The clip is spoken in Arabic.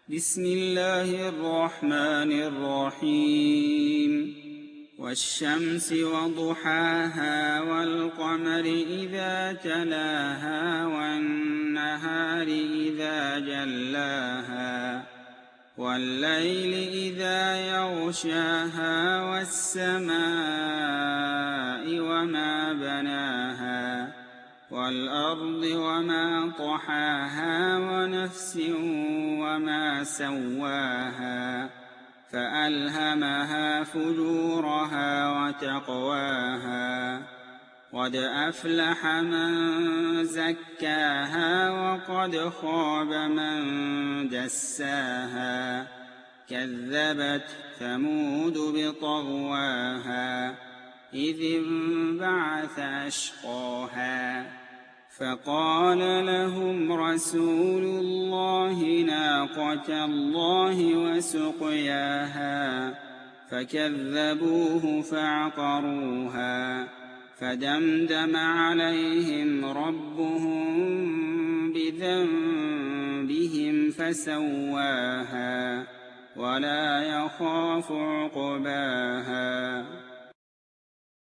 بسم الله الرحمن الرحيم والشمس وضحاها والقمر إذا تلاها والنهار إذا جلاها والليل إذا يغشاها والسماء وما بناها والأرض وما طحاها ونفس وما سواها فألهمها فجورها وتقواها قد أفلح من زكاها وقد خاب من دساها كذبت ثمود بطغواها إذ انبعث أشقاها فقال لهم رسول الله ناقة الله وسقياها فكذبوه فعقروها فدمدم عليهم ربهم بذنبهم فسواها ولا يخاف عقباها.